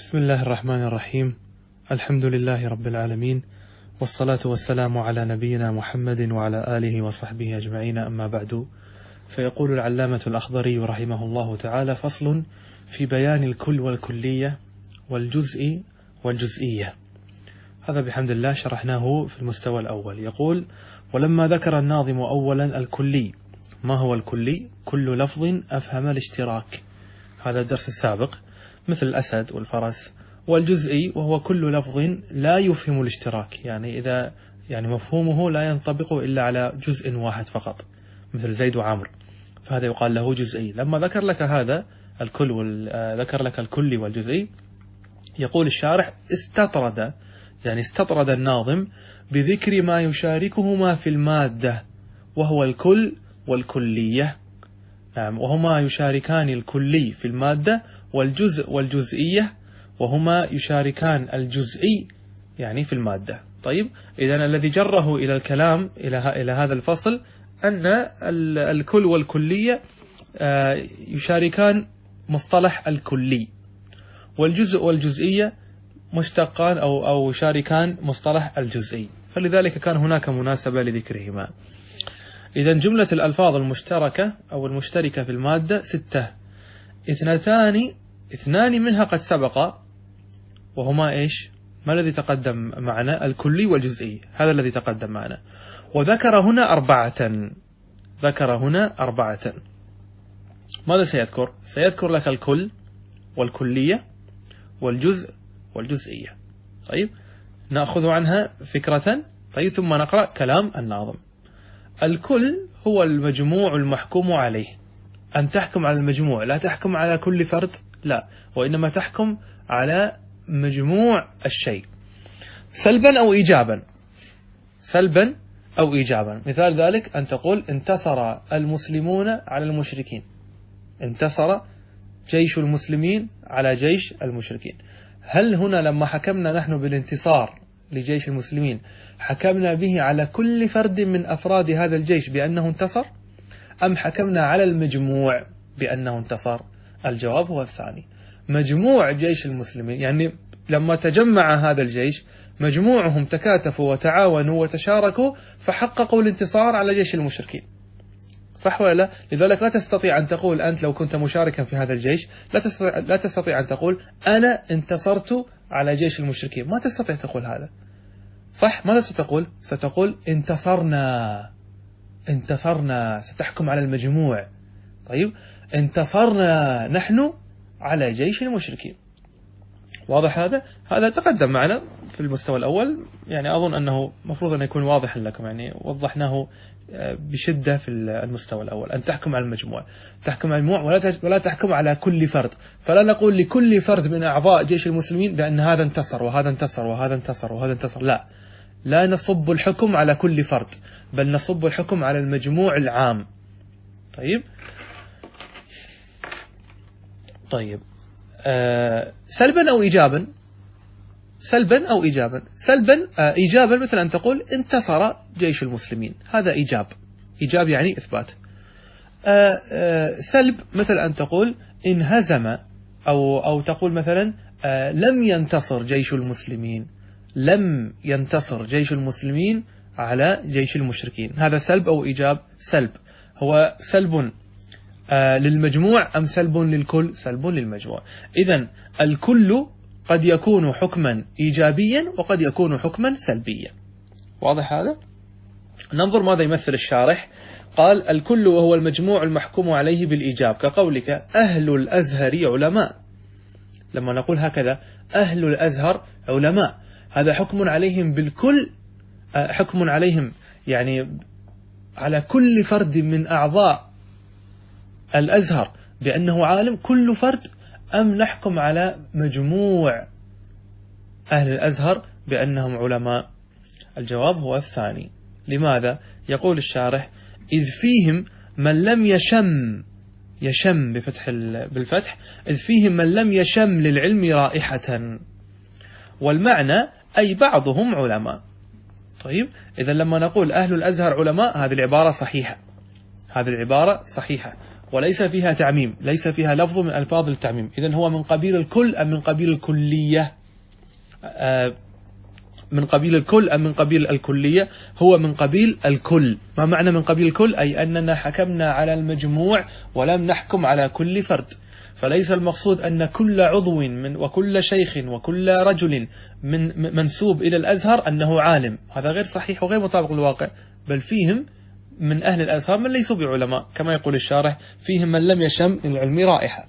بسم الله الرحمن الرحيم. الحمد لله رب العالمين، والصلاة والسلام على نبينا محمد وعلى آله وصحبه أجمعين، أما بعد. فيقول العلامة الأخضري رحمه الله تعالى: فصل في بيان الكل والكلية والجزء والجزئية. هذا بحمد الله شرحناه في المستوى الأول. يقول: ولما ذكر الناظم أولا الكلي. ما هو الكلي؟ كل لفظ أفهم الاشتراك، هذا الدرس السابق، مثل الأسد والفرس. والجزئي وهو كل لفظ لا يفهم الاشتراك، إذا مفهومه لا ينطبق إلا على جزء واحد فقط، مثل زيد وعمر، فهذا يقال له جزئي. لما ذكر لك هذا الكل ذكر لك الكلي والجزئي، يقول الشارح: استطرد الناظم بذكر ما يشاركهما في المادة، وهو الكل والكلية. وهما يشاركان الكلي في المادة، والجزء والجزئية وهما يشاركان الجزئي في المادة. طيب، إذن الذي جره إلى الكلام إلى هذا الفصل أن الكل والكلية يشاركان مصطلح الكلي، والجزء والجزئية مشتقان أو يشاركان مصطلح الجزئي، فلذلك كان هناك مناسبة لذكرهما. إذن جملة الألفاظ المشتركة أو المشتركة في المادة 6، اثنان منها قد سبق، وهما إيش؟ ما الذي تقدم معنا؟ الكلي والجزئي، هذا الذي تقدم معنا. وذكر هنا أربعة. ماذا سيذكر؟ سيذكر لك الكل والكلية والجزء والجزئية. طيب، نأخذ عنها فكرة، ثم نقرأ كلام الناظم. الكل هو المجموع المحكوم عليه. أن تحكم على المجموع، لا تحكم على كل فرد، لا، وإنما تحكم على مجموع الشيء سلبا أو إيجابا. مثال ذلك أن تقول: انتصر المسلمون على المشركين، انتصر جيش المسلمين على جيش المشركين. هل هنا لما حكمنا نحن بالانتصار لجيش المسلمين حكمنا به على كل فرد من أفراد هذا الجيش بأنه انتصر، أم حكمنا على المجموع بأنه انتصر؟ الجواب هو الثاني، مجموع جيش المسلمين. لما تجمع هذا الجيش مجموعهم تكاتفوا وتعاونوا وتشاركوا فحققوا الانتصار على جيش المشركين، صح ولا لا؟ لذلك لا تستطيع أن تقول أنت لو كنت مشاركا في هذا الجيش لا تستطيع أن تقول أنا انتصرت على جيش المشركين، ما تستطيع تقول هذا، صح؟ ماذا ستقول؟ ستقول انتصرنا، ستحكم على المجموع. طيب، انتصرنا نحن على جيش المشركين. واضح هذا تقدم معنا في المستوى الأول، أظن أنه مفروض أن يكون واضحا لكم، وضحناه بشدة في المستوى الأول. أن تحكم على المجموع، تحكم على المجموع ولا تحكم على كل فرد. فلا نقول لكل فرد من أعضاء جيش المسلمين بأن هذا انتصر وهذا انتصر وهذا انتصر وهذا انتصر، لا نصب الحكم على كل فرد، بل نصب الحكم على المجموع العام. طيب، سلبا أو إيجابا. إيجابا مثل أن تقول انتصر جيش المسلمين، هذا إيجاب يعني إثبات. سلب مثل أن تقول انهزم، أو تقول مثلا لم ينتصر جيش المسلمين على جيش المشركين، هذا سلب أو إيجاب؟ سلب. هو سلب للمجموع أم سلب للكل؟ سلب للمجموع. إذن الكل قد يكون حكما إيجابيا وقد يكون حكما سلبيا. واضح هذا؟ ننظر ماذا يمثل الشارح. قال: الكل وهو المجموع المحكوم عليه بالإيجاب، كقولك أهل الأزهر علماء. لما نقول هكذا أهل الأزهر علماء، هذا حكم عليهم بالكل، حكم عليهم على كل فرد من أعضاء الأزهر بأنه عالم، كل فرد، أم نحكم على مجموع أهل الأزهر بأنهم علماء؟ الجواب هو الثاني. لماذا؟ يقول الشارح: إذ فيهم من لم يشم بالفتح، إذ فيهم من لم يشم للعلم رائحة، والمعنى أي بعضهم علماء. طيب، إذا لما نقول أهل الأزهر علماء، هذه العبارة صحيحة، وليس فيها تعميم، ليس فيها لفظ من ألفاظ التعميم. إذن هو من قبيل الكل أم من قبيل الكلية؟ من قبيل الكل أم من قبيل الكلية؟ هو من قبيل الكل. ما معنى من قبيل الكل؟ أي أننا حكمنا على المجموع ولم نحكم على كل فرد. فليس المقصود أن كل عضو وكل شيخ وكل رجل من منسوب إلى الأزهر أنه عالم، هذا غير صحيح وغير مطابق للواقع، بل فيهم من أهل الأزهر من ليسوا بعلماء، كما يقول الشارح فيهم من لم يشم العلم رائحة.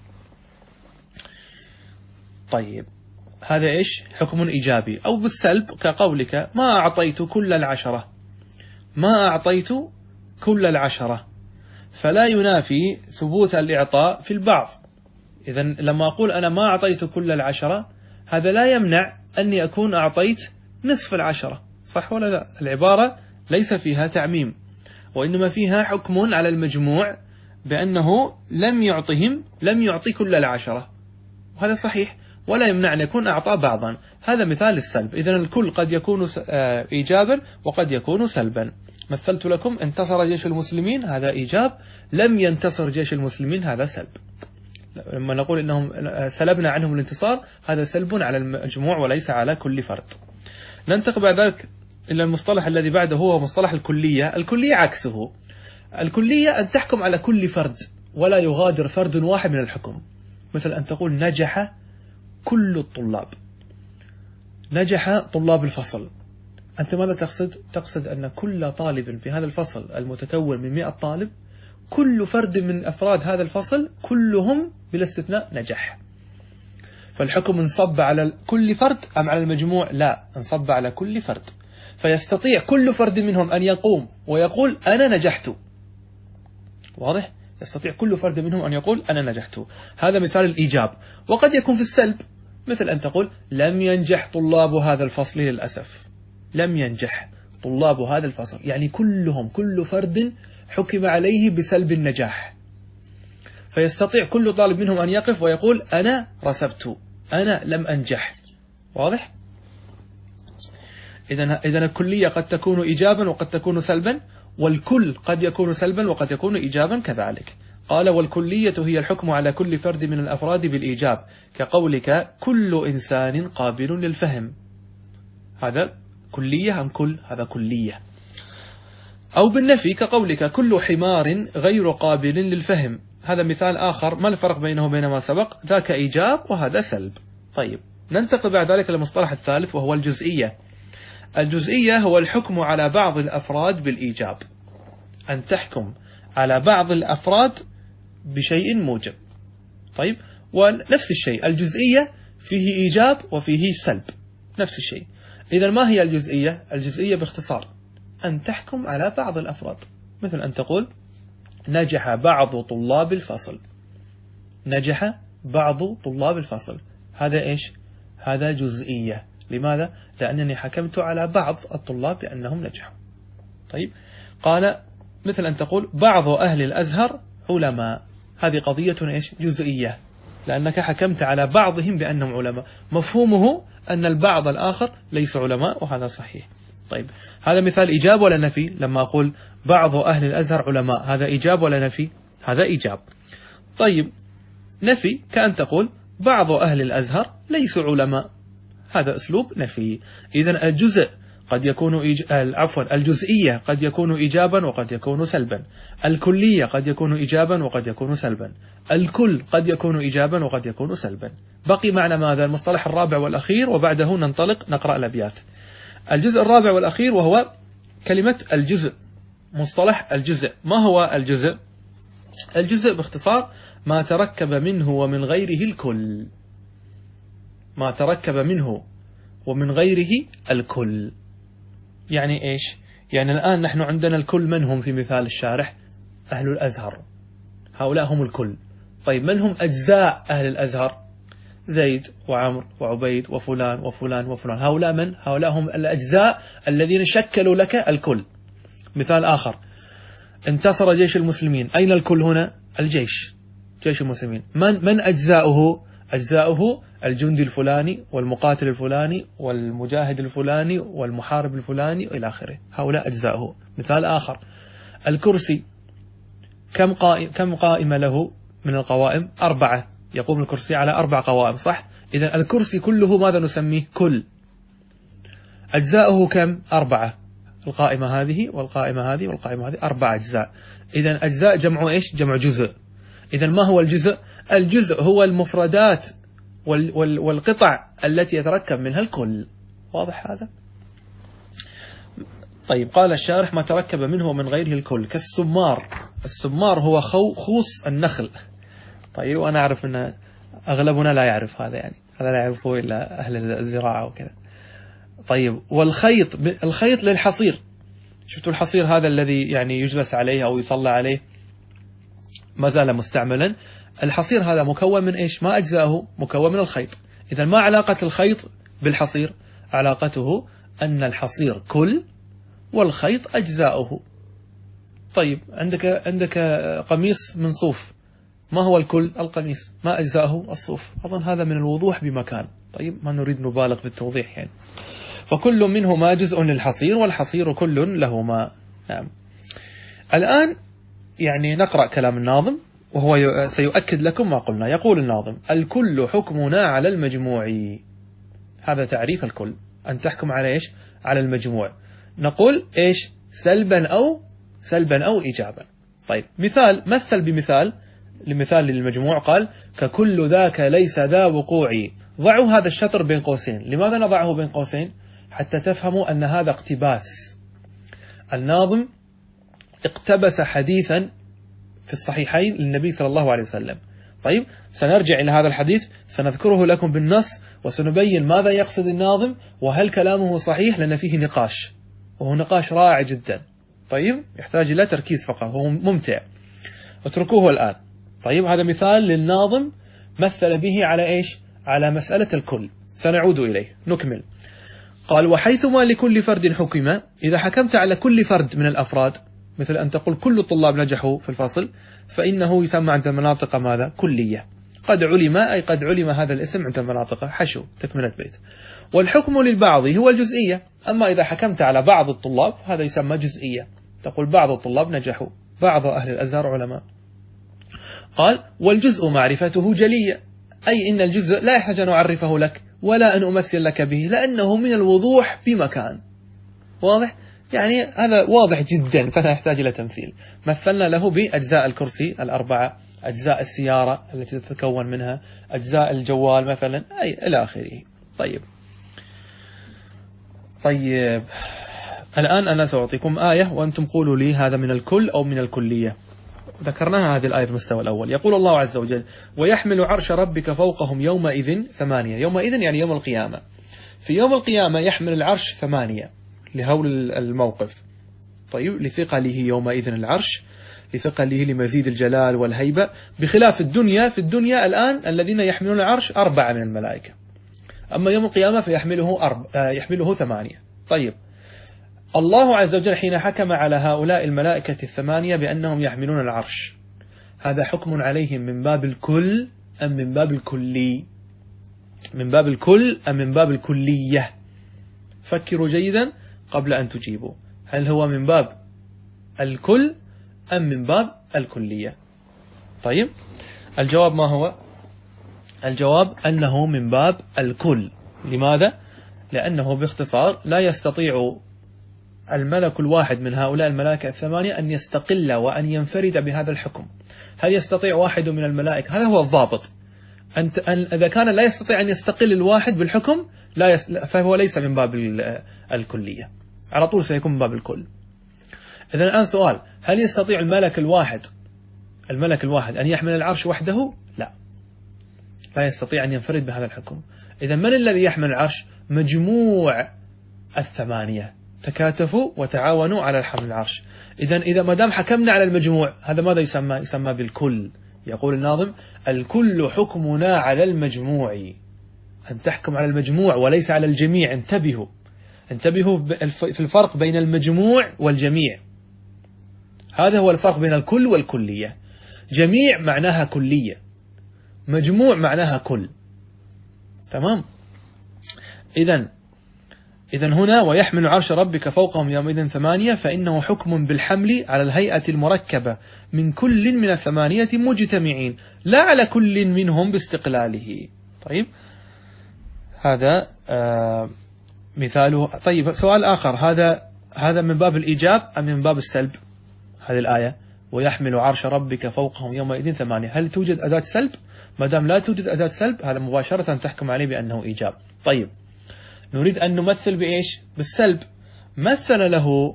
طيب هذا إيش؟ حكم إيجابي. أو بالسلب كقولك ما أعطيت كل العشرة، ما أعطيت كل العشرة، فلا ينافي ثبوت الإعطاء في البعض. إذن لما أقول أنا ما أعطيت كل العشرة، هذا لا يمنع أني أكون أعطيت نصف العشرة، صح ولا لا؟ العبارة ليس فيها تعميم، وإنما فيها حكم على المجموع بأنه لم يعطي كل العشرة، وهذا صحيح، ولا يمنع أن يكون أعطى بعضا. هذا مثال السلب. إذن الكل قد يكون إيجابا وقد يكون سلبا. مثلت لكم انتصر جيش المسلمين، هذا إيجاب. لم ينتصر جيش المسلمين، هذا سلب. لما نقول إنهم سلبنا عنهم الانتصار، هذا سلب على المجموع وليس على كل فرد. ننتقل بعد ذلك إلى المصطلح الذي بعده، هو مصطلح الكلية. الكلية عكسه. الكلية أن تحكم على كل فرد ولا يغادر فرد واحد من الحكم. مثل أن تقول نجح كل الطلاب، نجح طلاب الفصل. أنت ماذا تقصد؟ تقصد أن كل طالب في هذا الفصل المتكون من 100 طالب، كل فرد من أفراد هذا الفصل كلهم بلا استثناء نجح. فالحكم انصب على كل فرد أم على المجموع؟ لا، انصب على كل فرد. فيستطيع كل فرد منهم أن يقوم ويقول أنا نجحت. واضح؟ يستطيع كل فرد منهم أن يقول أنا نجحت. هذا مثال الإيجاب. وقد يكون في السلب، مثل أن تقول لم ينجح طلاب هذا الفصل للأسف. لم ينجح طلاب هذا الفصل، يعني كلهم، كل فرد حكم عليه بسلب النجاح. فيستطيع كل طالب منهم أن يقف ويقول أنا رسبت، أنا لم أنجح. واضح؟ إذن الكلية قد تكون إيجابا وقد تكون سلبا، والكل قد يكون سلبا وقد يكون إيجابا كذلك. قال والكلية هي الحكم على كل فرد من الأفراد بالإيجاب، كقولك كل إنسان قابل للفهم. هذا كلية أم كل؟ هذا كلية. أو بالنفي كقولك كل حمار غير قابل للفهم. هذا مثال آخر. ما الفرق بينه وبين ما سبق؟ ذاك إيجاب وهذا سلب. طيب ننتقل بعد ذلك للمصطلح الثالث وهو الجزئية. الجزئية هو الحكم على بعض الأفراد بالإيجاب، أن تحكم على بعض الأفراد بشيء موجب. طيب، ونفس الشيء الجزئية فيه إيجاب وفيه سلب، نفس الشيء. إذا ما هي الجزئية؟ الجزئية باختصار أن تحكم على بعض الأفراد، مثل أن تقول نجح بعض طلاب الفصل، نجح بعض طلاب الفصل. هذا إيش؟ هذا جزئية. لماذا؟ لأنني حكمت على بعض الطلاب بأنهم نجحوا. طيب، قال مثل أن تقول بعض أهل الأزهر علماء. هذه قضية إيش؟ جزئية، لأنك حكمت على بعضهم بأنهم علماء، مفهومه أن البعض الآخر ليس علماء، وهذا صحيح. طيب، هذا مثال إيجاب ولا نفي؟ لما أقول بعض أهل الأزهر علماء، هذا إيجاب ولا نفي؟ هذا إيجاب. طيب، نفي كأن تقول بعض أهل الأزهر ليسوا علماء، هذا أسلوب نفي. إذن الجزء قد يكون الجزئية قد يكون إيجابا وقد يكون سلبا، الكلية قد يكون إيجابا وقد يكون سلبا، الكل قد يكون إيجابا وقد يكون سلبا. بقي معنا ماذا؟ المصطلح الرابع والأخير، وبعده ننطلق نقرأ الأبيات. الجزء الرابع والأخير وهو كلمة الجزء. مصطلح الجزء. ما هو الجزء؟ الجزء باختصار ما تركب منه ومن غيره الكل، ما تركب منه ومن غيره الكل. يعني إيش؟ يعني الآن نحن عندنا الكل، من هم في مثال الشارح؟ أهل الأزهر، هؤلاء هم الكل. طيب، من هم أجزاء أهل الأزهر؟ زيد وعمر وعبيد وفلان وفلان وفلان. هؤلاء من؟ هؤلاء هم الأجزاء الذين شكلوا لك الكل. مثال آخر، انتصر جيش المسلمين. أين الكل هنا؟ الجيش، جيش المسلمين. من أجزاؤه؟ أجزاؤه الجندي الفلاني والمقاتل الفلاني والمجاهد الفلاني والمحارب الفلاني إلى آخره، هؤلاء أجزاؤه. مثال آخر، الكرسي كم قائمة له من القوائم؟ 4. يقوم الكرسي على 4 قوائم، صح؟ إذا الكرسي كله ماذا نسميه؟ كل. أجزاؤه كم؟ 4. القائمة هذه والقائمة هذه والقائمة هذه 4 أجزاء. إذا أجزاء جمع إيش؟ جمع جزء. إذا ما هو الجزء؟ الجزء هو المفردات والقطع التي يتركب منها الكل. واضح هذا؟ طيب، قال الشارح: ما تركب منه ومن غيره الكل، كالسمار. السمار هو خوص النخل. طيب، وأنا أعرف أن أغلبنا لا يعرف هذا، يعني هذا لا يعرفه إلا أهل الزراعة وكذا. طيب، والخيط، الخيط للحصير. شفتوا الحصير هذا الذي يعني يجلس عليه أو يصلى عليه، ما زال مستعملا. الحصير هذا مكون من إيش؟ ما أجزاؤه؟ مكون من الخيط. إذا ما علاقة الخيط بالحصير؟ علاقته أن الحصير كل والخيط أجزاؤه. طيب، عندك قميص من صوف، ما هو الكل؟ القميص. ما أجزاؤه؟ الصوف. أظن هذا من الوضوح بمكان. طيب، ما نريد نبالغ في التوضيح يعني. فكل منهما جزء للحصير، والحصير كل لهما. نعم. الآن يعني نقرأ كلام الناظم، وهو سيؤكد لكم ما قلنا. يقول الناظم: الكل حكمنا على المجموع. هذا تعريف الكل، أن تحكم على إيش؟ على المجموع. نقول إيش؟ سلبا أو إيجابا. طيب، مثل بمثال، لمثال للمجموع. قال: ككل ذاك ليس ذا وقوعي. ضعوا هذا الشطر بين قوسين. لماذا نضعه بين قوسين؟ حتى تفهموا أن هذا اقتباس. الناظم اقتبس حديثا في الصحيحين للنبي صلى الله عليه وسلم. طيب، سنرجع إلى هذا الحديث، سنذكره لكم بالنص، وسنبين ماذا يقصد الناظم، وهل كلامه صحيح، لأن فيه نقاش، وهو نقاش رائع جدا. طيب، يحتاج إلى تركيز فقط، هو ممتع، اتركوه الآن. طيب، هذا مثال للناظم مثل به على إيش؟ على مسألة الكل. سنعود إليه، نكمل. قال: وحيثما لكل فرد حكم. إذا حكمت على كل فرد من الأفراد، مثل أن تقول كل الطلاب نجحوا في الفصل، فإنه يسمى عند المناطق ماذا؟ كلية. قد علم، أي قد علم هذا الاسم عند المناطق. حشو، تكملة بيت. والحكم للبعض هو الجزئية. أما إذا حكمت على بعض الطلاب، هذا يسمى جزئية. تقول بعض الطلاب نجحوا، بعض أهل الأزهر علماء. قال: والجزء معرفته جلية، أي إن الجزء لا يحتاج أن أعرفه لك ولا أن أمثل لك به، لأنه من الوضوح بمكان. واضح؟ يعني هذا واضح جدا، فلا يحتاج إلى تمثيل. مثلنا له بأجزاء الكرسي 4، أجزاء السيارة التي تتكون منها، أجزاء الجوال مثلا، أي إلى آخره. طيب، الآن أنا سأعطيكم آية، وأنتم قولوا لي هذا من الكل أو من الكلية. ذكرناها هذه الآية في المستوى الأول. يقول الله عز وجل: ويحمل عرش ربك فوقهم يومئذ 8. يومئذ يعني يوم القيامة. في يوم القيامة يحمل العرش 8 لهول الموقف. طيب، لثقله يومئذ العرش، لثقله لمزيد الجلال والهيبة، بخلاف الدنيا. في الدنيا الآن الذين يحملون العرش 4 من الملائكة، أما يوم القيامة فيحمله 8. طيب، الله عز وجل حين حكم على هؤلاء الملائكة 8 بأنهم يحملون العرش، هذا حكم عليهم من باب الكل أم من باب الكلي؟ من باب الكل أم من باب الكلية؟ فكروا جيدا قبل أن تجيبوا. هل هو من باب الكل أم من باب الكلية؟ طيب، الجواب ما هو؟ الجواب أنه من باب الكل. لماذا؟ لأنه باختصار لا يستطيع الملك الواحد من هؤلاء الملائكة 8 أن يستقل وأن ينفرد بهذا الحكم. هل يستطيع واحد من الملائكة؟ هذا هو الضابط. إذا كان لا يستطيع أن يستقل الواحد بالحكم، فهو ليس من باب الكلية، على طول سيكون من باب الكل. إذن الآن سؤال: هل يستطيع الملك الواحد أن يحمل العرش وحده؟ لا يستطيع أن ينفرد بهذا الحكم. إذن من الذي يحمل العرش؟ مجموع 8 تكاتفوا وتعاونوا على حمل العرش. إذا ما دام حكمنا على المجموع، هذا ماذا يسمى؟ يسمى بالكل. يقول الناظم: الكل حكمنا على المجموع. أن تحكم على المجموع وليس على الجميع. انتبهوا في الفرق بين المجموع والجميع. هذا هو الفرق بين الكل والكلية. جميع معناها كلية، مجموع معناها كل. تمام؟ إذن هنا ويحمل عرش ربك فوقهم يومئذ 8 فإنه حكم بالحمل على الهيئة المركبة من كل من 8 مجتمعين لا على كل منهم باستقلاله. طيب هذا مثاله. طيب سؤال آخر، هذا من باب الإيجاب أم من باب السلب؟ هذه الآية ويحمل عرش ربك فوقهم يومئذ 8، هل توجد أداة سلب؟ ما دام لا توجد أداة سلب هذا مباشرة تحكم عليه بأنه إيجاب. طيب نريد أن نمثل بإيش؟ بالسلب. مثل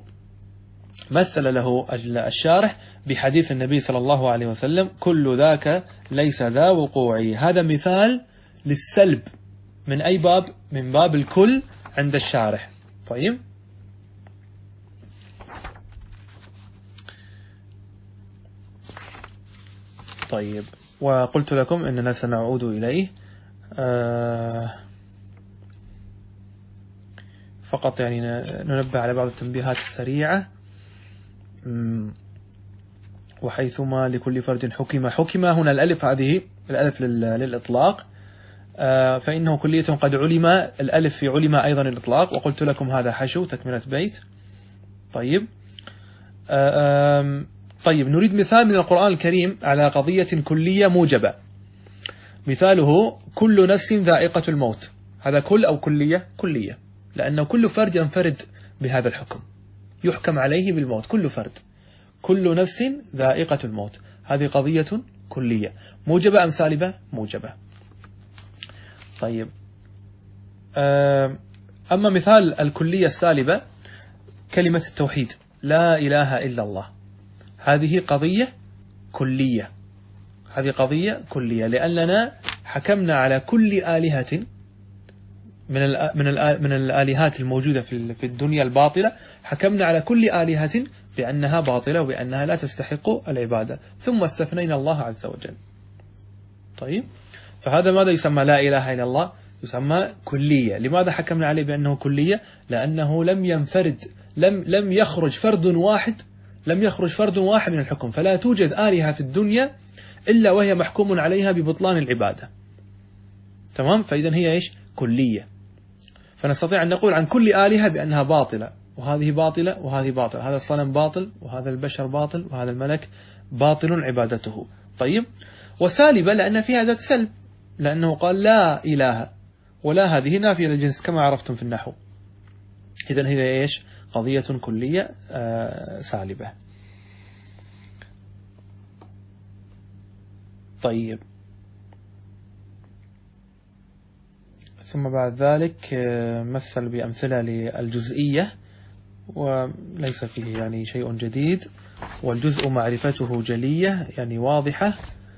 له الشارح بحديث النبي صلى الله عليه وسلم كل ذاك ليس ذا وقوعي. هذا مثال للسلب من أي باب؟ من باب الكل عند الشارح. طيب وقلت لكم أننا سنعود إليه، فقط يعني ننبه على بعض التنبيهات السريعة. وحيثما لكل فرد حكم هنا الألف، هذه الألف للإطلاق، فإنه كلية قد علم، الألف في علم أيضا الإطلاق، وقلت لكم هذا حشو تكملة بيت. طيب نريد مثال من القرآن الكريم على قضية كلية موجبة. مثاله كل نفس ذائقة الموت. هذا كل أو كلية؟ كلية، لأنه كل فرد ينفرد بهذا الحكم، يحكم عليه بالموت. كل فرد، كل نفس ذائقة الموت، هذه قضية كلية موجبة أم سالبة؟ موجبة. طيب أما مثال الكلية السالبة كلمة التوحيد لا إله إلا الله، هذه قضية كلية، هذه قضية كلية، لأننا حكمنا على كل آلهة من الآلهات الموجودة في الدنيا الباطلة، حكمنا على كل آلهة بأنها باطلة وبأنها لا تستحق العبادة، ثم استثنينا الله عز وجل. طيب فهذا ماذا يسمى لا إله إلا الله؟ يسمى كلية. لماذا حكمنا عليه بأنه كلية؟ لأنه لم ينفرد، لم يخرج فرد واحد من الحكم، فلا توجد آلهة في الدنيا إلا وهي محكوم عليها ببطلان العبادة. تمام؟ فإذا هي إيش؟ كلية. فنستطيع أن نقول عن كل آلهة بأنها باطلة، وهذه باطلة وهذه باطلة، هذا الصنم باطل وهذا البشر باطل وهذا الملك باطل عبادته. طيب وسالبة لأن فيها ذات سلب، لأنه قال لا إله، ولا هذه نافية للجنس كما عرفتم في النحو. إذن هي إيش؟ قضية كلية سالبة. طيب ثم بعد ذلك مثل بأمثلة للجزئية، وليس فيه يعني شيء جديد، والجزء معرفته جلية يعني واضحة.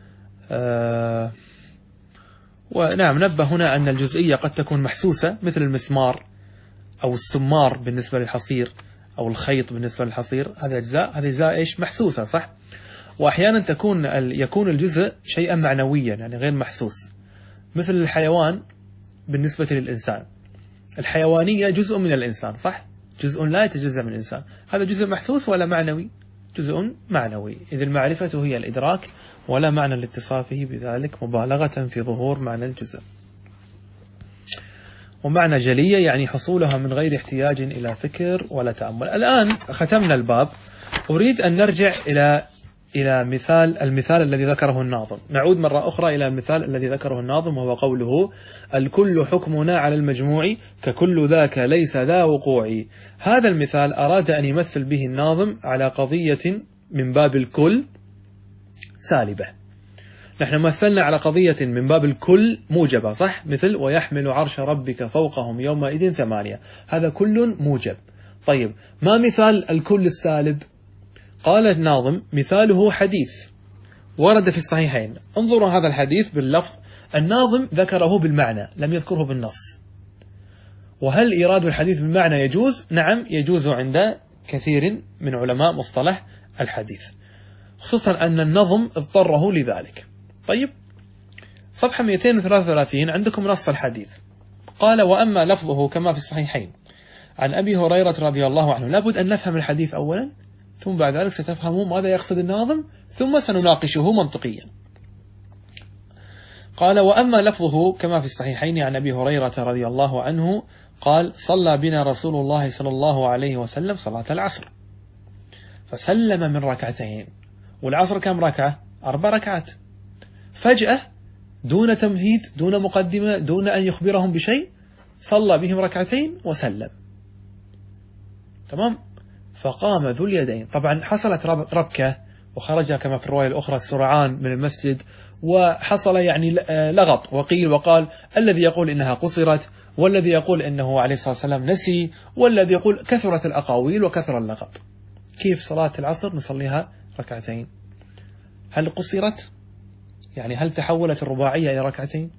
ونعم نبه هنا أن الجزئية قد تكون محسوسة، مثل المسمار أو السمار بالنسبة للحصير أو الخيط بالنسبة للحصير، هذه أجزاء إيش؟ محسوسة، صح؟ وأحيانا يكون الجزء شيئا معنويا يعني غير محسوس، مثل الحيوان بالنسبة للإنسان، الحيوانية جزء من الإنسان، صح؟ جزء لا يتجزأ من الإنسان، هذا جزء محسوس ولا معنوي؟ جزء معنوي. إذ المعرفة هي الإدراك، ولا معنى لاتصافه بذلك مبالغة في ظهور معنى الجزء. ومعنى جلية يعني حصولها من غير احتياج إلى فكر ولا تأمل. الآن ختمنا الباب، أريد أن نرجع إلى المثال الذي ذكره الناظم. نعود مرة أخرى إلى المثال الذي ذكره الناظم، وهو قوله الكل حكمنا على المجموع ككل ذاك ليس ذا وقوع. هذا المثال أراد أن يمثل به الناظم على قضية من باب الكل سالبة. نحن مثلنا على قضية من باب الكل موجبة، صح؟ مثل ويحمل عرش ربك فوقهم يومئذ 8، هذا كل موجب. طيب ما مثال الكل السالب؟ قال الناظم مثاله حديث ورد في الصحيحين. انظروا هذا الحديث باللفظ، الناظم ذكره بالمعنى لم يذكره بالنص. وهل إيراد الحديث بالمعنى يجوز؟ نعم يجوز عند كثير من علماء مصطلح الحديث، خصوصا أن النظم اضطره لذلك. طيب صفحة 233 عندكم نص الحديث، قال وأما لفظه كما في الصحيحين عن أبي هريرة رضي الله عنه. لابد أن نفهم الحديث أولا، ثم بعد ذلك ستفهموا ماذا يقصد الناظم، ثم سنناقشه منطقيا. قال: وأما لفظه كما في الصحيحين عن أبي هريرة رضي الله عنه قال: صلى بنا رسول الله صلى الله عليه وسلم صلاة العصر فسلم من ركعتين، والعصر كم ركعة؟ 4 ركعات. فجأة دون تمهيد، دون مقدمة، دون أن يخبرهم بشيء، صلى بهم ركعتين وسلم. تمام. فقام ذو اليدين، طبعا حصلت ربكة، وخرج كما في الرواية الأخرى السرعان من المسجد، وحصل يعني لغط، وقيل وقال الذي يقول إنها قصرت، والذي يقول إنه عليه الصلاة والسلام نسي، والذي يقول كثرت الأقاويل وكثر اللغط. كيف صلاة العصر نصليها ركعتين؟ هل قصرت؟ يعني هل تحولت الرباعية إلى ركعتين؟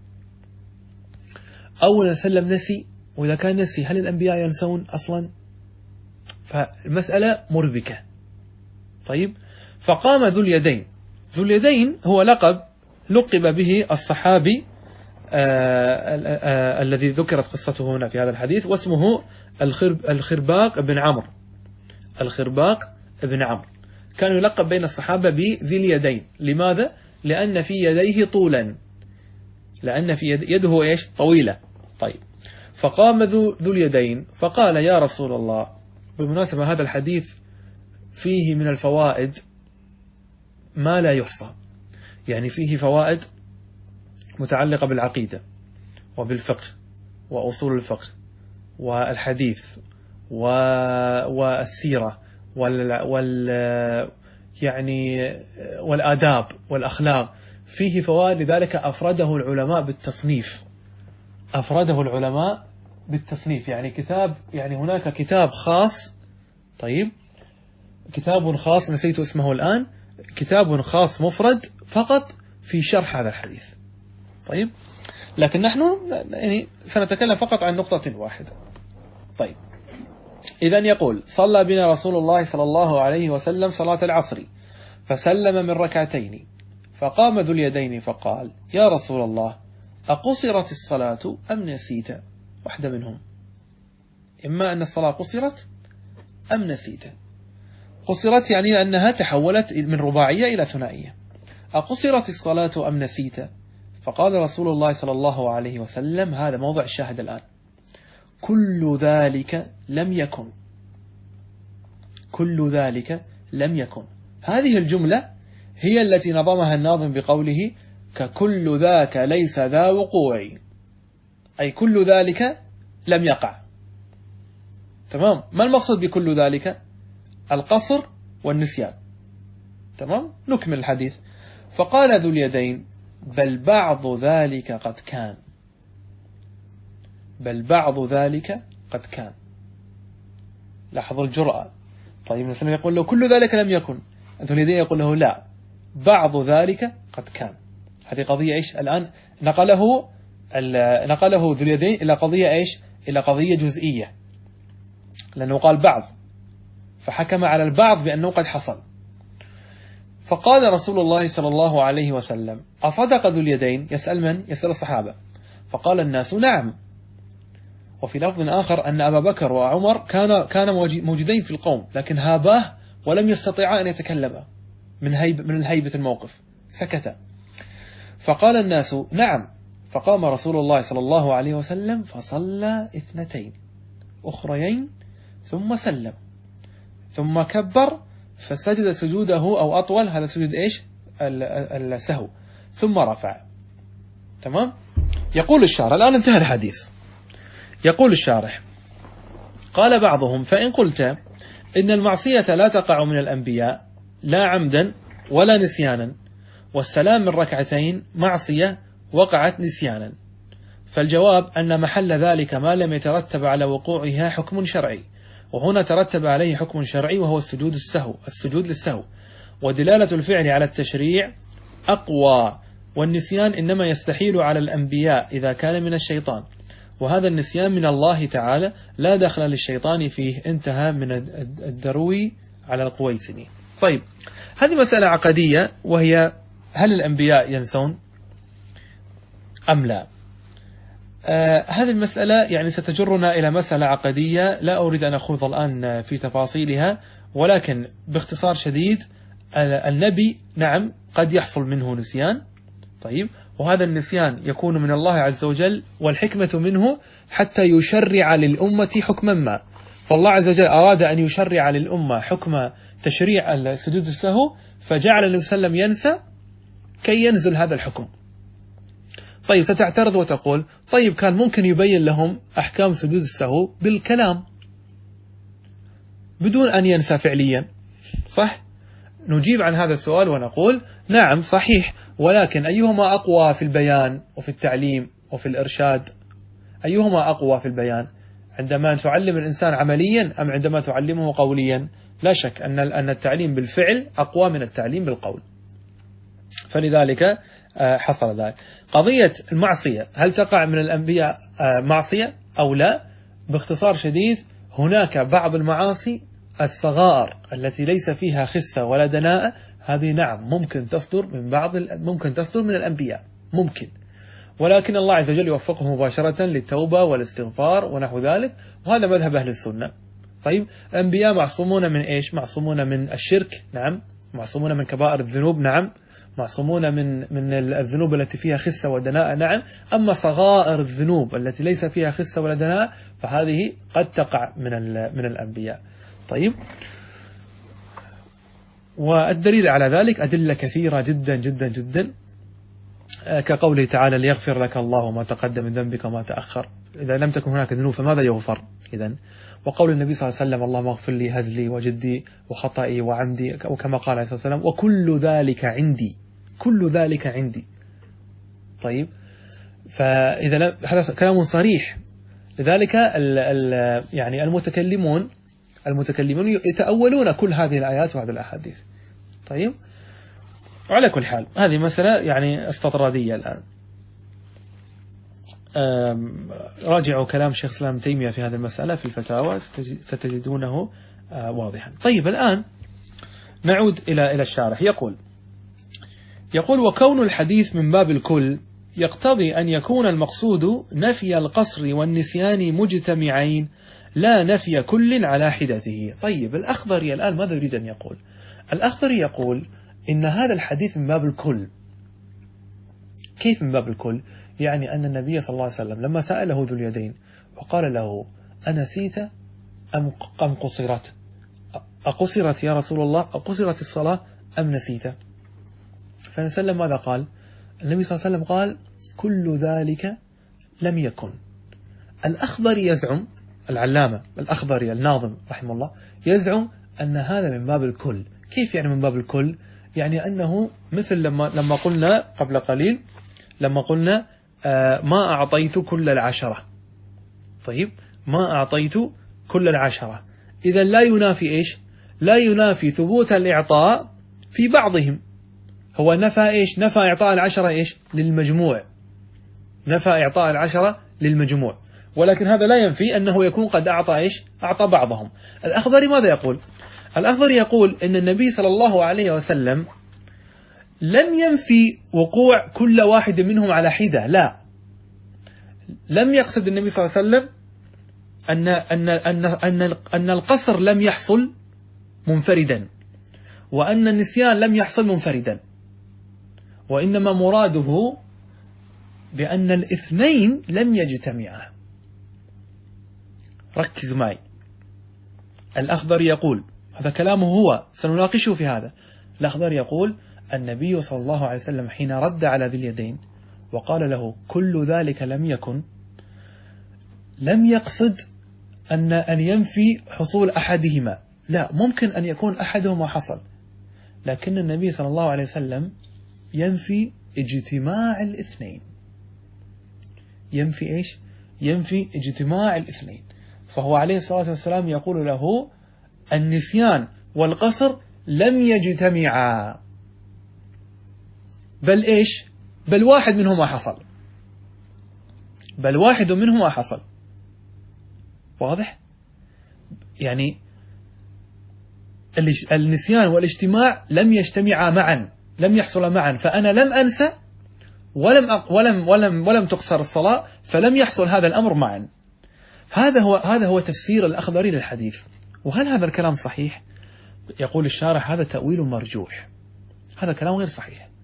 أولا سلم نسي، وإذا كان نسي هل الأنبياء ينسون أصلا؟ فالمسألة مربكة. طيب، فقام ذو اليدين. ذو اليدين هو لقب به الصحابي الذي ذكرت قصته هنا في هذا الحديث، واسمه الخرباق بن عمرو. الخرباق بن عمرو كان يلقب بين الصحابة بذي اليدين. لماذا؟ لأن في يديه طولا، لأن في يده إيش؟ طويلة. طيب، فقام ذو اليدين فقال: يا رسول الله. بالمناسبة هذا الحديث فيه من الفوائد ما لا يحصى، يعني فيه فوائد متعلقة بالعقيدة وبالفقه وأصول الفقه والحديث والسيرة يعني والآداب والأخلاق. فيه فوائد، لذلك أفرده العلماء بالتصنيف. أفرده العلماء بالتصنيف، يعني كتاب، يعني هناك كتاب خاص. طيب، كتاب خاص نسيت اسمه الآن، كتاب خاص مفرد فقط في شرح هذا الحديث. طيب، لكن نحن يعني سنتكلم فقط عن نقطة واحدة. طيب، إذن يقول: صلى بنا رسول الله صلى الله عليه وسلم صلاة العصر فسلم من ركعتين، فقام ذو اليدين فقال: يا رسول الله، أقصرت الصلاة أم نسيت؟ واحدة منهم، إما أن الصلاة قصرت أم نسيت. قصرت يعني أنها تحولت من رباعية إلى ثنائية. أقصرت الصلاة أم نسيت؟ فقال رسول الله صلى الله عليه وسلم، هذا موضع الشاهد الآن: كل ذلك لم يكن. كل ذلك لم يكن. هذه الجملة هي التي نظمها الناظم بقوله: ككل ذاك ليس ذا وقوع، أي كل ذلك لم يقع. تمام. ما المقصود بكل ذلك؟ القصر والنسيان. تمام. نكمل الحديث. فقال ذو اليدين: بل بعض ذلك قد كان. بل بعض ذلك قد كان. لاحظوا الجرأة. طيب، مثلا يقول له كل ذلك لم يكن، ذو اليدين يقول له لا، بعض ذلك قد كان. هذه قضية إيش الآن؟ نقله ذو اليدين إلى قضية إيش؟ إلى قضية جزئية، لأنه قال بعض، فحكم على البعض بأنه قد حصل. فقال رسول الله صلى الله عليه وسلم: أصدق ذو اليدين؟ يسأل من؟ يسأل الصحابة. فقال الناس: نعم. وفي لفظ آخر أن أبا بكر وعمر كان موجودين في القوم، لكن هاباه ولم يستطيعا أن يتكلما من الهيبة الموقف، سكت. فقال الناس: نعم. فقام رسول الله صلى الله عليه وسلم فصلى 2 أخريين ثم سلم، ثم كبر فسجد سجوده أو أطول، هذا سجود إيش؟ السهو، ثم رفع. تمام. يقول الشارح، الآن انتهى الحديث. يقول الشارح: قال بعضهم: فإن قلت إن المعصية لا تقع من الأنبياء لا عمدا ولا نسيانا، والسلام من ركعتين معصية وقعت نسيانا، فالجواب أن محل ذلك ما لم يترتب على وقوعها حكم شرعي، وهنا ترتب عليه حكم شرعي وهو السجود للسهو، ودلالة الفعل على التشريع أقوى، والنسيان إنما يستحيل على الأنبياء إذا كان من الشيطان، وهذا النسيان من الله تعالى لا دخل للشيطان فيه. انتهى من الدروي على القويسني. طيب، هذه مسألة عقدية، وهي هل الأنبياء ينسون أم لا؟ هذه المسألة يعني ستجرنا إلى مسألة عقدية لا أريد أن أخوض الآن في تفاصيلها، ولكن باختصار شديد النبي نعم قد يحصل منه نسيان، طيب، وهذا النسيان يكون من الله عز وجل، والحكمة منه حتى يشرع للأمة حكما ما. فالله عز وجل أراد أن يشرع للأمة حكم تشريع سجود السهو، فجعل النبي صلى الله عليه وسلم ينسى كي ينزل هذا الحكم. طيب ستعترض وتقول طيب كان ممكن يبين لهم أحكام سجود السهو بالكلام بدون أن ينسى فعليا، صح؟ نجيب عن هذا السؤال ونقول نعم صحيح، ولكن أيهما أقوى في البيان وفي التعليم وفي الإرشاد؟ أيهما أقوى في البيان؟ عندما تعلم الإنسان عمليا أم عندما تعلمه قوليا؟ لا شك أن التعليم بالفعل أقوى من التعليم بالقول، فلذلك حصل ذلك. قضية المعصية، هل تقع من الأنبياء معصية أو لا؟ باختصار شديد هناك بعض المعاصي الصغائر التي ليس فيها خسة ولا دناءة، هذه نعم ممكن تصدر ممكن تصدر من الأنبياء، ممكن، ولكن الله عز وجل يوفقه مباشرة للتوبة والاستغفار ونحو ذلك، وهذا مذهب أهل السنة. طيب الأنبياء معصومون من إيش؟ معصومون من الشرك، نعم، معصومون من كبائر الذنوب، نعم، معصومون من الذنوب التي فيها خسة ودناءة، نعم. أما صغائر الذنوب التي ليس فيها خسة ولا دناءة فهذه قد تقع من الأنبياء. طيب، والدليل على ذلك أدلة كثيرة جدا جدا جدا، كقوله تعالى ليغفر لك الله ما تقدم من ذنبك وما تأخر، إذا لم تكن هناك ذنوب فماذا يغفر إذن؟ وقول النبي صلى الله عليه وسلم اللهم اغفر لي هزلي وجدي وخطئي وعمدي، وكما قال عليه الصلاة والسلام وكل ذلك عندي، كل ذلك عندي. طيب، فإذا هذا كلام صريح، لذلك يعني المتكلمون يتأولون كل هذه الآيات وهذه الأحاديث. طيب، وعلى كل حال هذه مسألة يعني استطرادية الآن. راجعوا كلام شيخ الإسلام ابن تيمية في هذه المسألة في الفتاوى ستجدونه واضحا. طيب، الآن نعود إلى الشارح. يقول وكون الحديث من باب الكل يقتضي أن يكون المقصود نفي القصر والنسيان مجتمعين لا نفي كل على حدته. طيب، الأخضري الآن ماذا يريد أن يقول؟ الأخضري يقول إن هذا الحديث من باب الكل. كيف من باب الكل؟ يعني أن النبي صلى الله عليه وسلم لما سأله ذو اليدين وقال له أنسيت أم قصرت؟ أقصرت يا رسول الله؟ أقصرت الصلاة أم نسيت؟ فنسلم ماذا قال؟ النبي صلى الله عليه وسلم قال كل ذلك لم يكن. الأخضري يزعم، العلامة الأخضري الناظم رحمه الله يزعم أن هذا من باب الكل. كيف يعني من باب الكل؟ يعني أنه مثل لما قلنا قبل قليل، لما قلنا ما أعطيت كل العشرة. طيب، ما أعطيت كل العشرة، إذا لا ينافي إيش؟ لا ينافي ثبوت الإعطاء في بعضهم. هو نفى إيش؟ نفى إعطاء العشرة إيش؟ للمجموع، نفى إعطاء العشرة للمجموع، ولكن هذا لا ينفي أنه يكون قد أعطى إيش؟ أعطى بعضهم. الأخضري ماذا يقول؟ الأخضري يقول إن النبي صلى الله عليه وسلم لم ينفي وقوع كل واحد منهم على حدة، لا، لم يقصد النبي صلى الله عليه وسلم أن القصر لم يحصل منفردا وأن النسيان لم يحصل منفردا، وإنما مراده بأن الاثنين لم يجتمعا. ركزوا معي، الأخضر يقول، هذا كلامه هو سنناقشه في هذا، الأخضر يقول النبي صلى الله عليه وسلم حين رد على ذي اليدين وقال له كل ذلك لم يكن، لم يقصد أن ينفي حصول أحدهما، لا، ممكن أن يكون أحدهما حصل، لكن النبي صلى الله عليه وسلم ينفي اجتماع الاثنين. ينفي إيش؟ ينفي اجتماع الاثنين. فهو عليه الصلاة والسلام يقول له النسيان والقصر لم يجتمعا، بل إيش؟ بل واحد منهما حصل، بل واحد منهما حصل. واضح؟ يعني النسيان والاجتماع لم يجتمعا معا، لم يحصل معا، فأنا لم أنسى ولم تقصر الصلاة، فلم يحصل هذا الأمر معا. هذا هو تفسير الأخضري للحديث. وهل هذا الكلام صحيح؟ يقول الشارح هذا تأويل مرجوح، هذا كلام غير صحيح.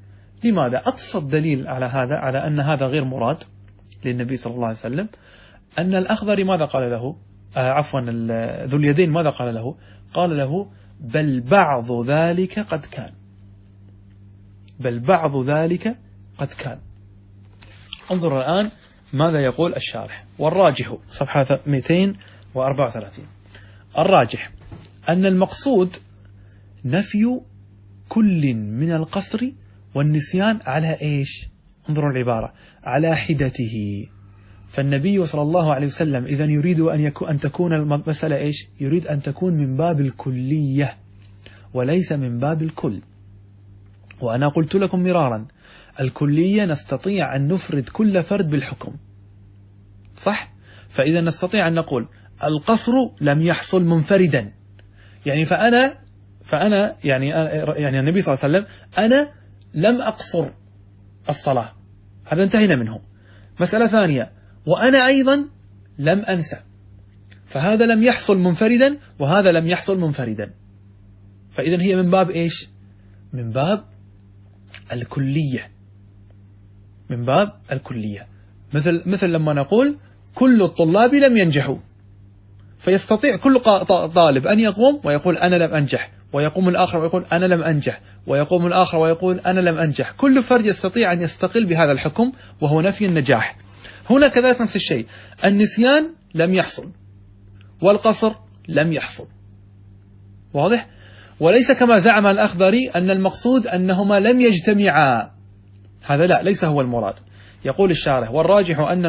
لماذا؟ أبسط دليل على هذا، على أن هذا غير مراد للنبي صلى الله عليه وسلم، أن الأخضر ماذا قال له؟ عفوا ذو اليدين ماذا قال له؟ قال له بل بعض ذلك قد كان، بل بعض ذلك قد كان. انظر الآن ماذا يقول الشارح. والراجح صفحة 234 الراجح أن المقصود نفي كل من القصر والنسيان على إيش؟ انظروا العبارة، على حدته. فالنبي صلى الله عليه وسلم إذن يريد أن تكون المسألة إيش؟ يريد أن تكون من باب الكلية وليس من باب الكل. وأنا قلت لكم مرارا الكلية نستطيع أن نفرد كل فرد بالحكم، صح؟ فإذا نستطيع أن نقول القصر لم يحصل منفردا، يعني فأنا يعني النبي صلى الله عليه وسلم أنا لم أقصر الصلاة، هذا انتهينا منه. مسألة ثانية، وأنا أيضا لم أنسى، فهذا لم يحصل منفردا وهذا لم يحصل منفردا، فإذا هي من باب إيش؟ من باب الكلية، من باب الكلية. مثل لما نقول كل الطلاب لم ينجحوا، فيستطيع كل طالب أن يقوم ويقول أنا لم أنجح، ويقوم الآخر ويقول أنا لم أنجح، ويقوم الآخر ويقول أنا لم أنجح. كل فرد يستطيع أن يستقل بهذا الحكم وهو نفي النجاح. هنا كذلك نفس الشيء، النسيان لم يحصل والقصر لم يحصل، واضح؟ وليس كما زعم الأخضري أن المقصود أنهما لم يجتمعا، هذا لا، ليس هو المراد. يقول الشارح والراجح أن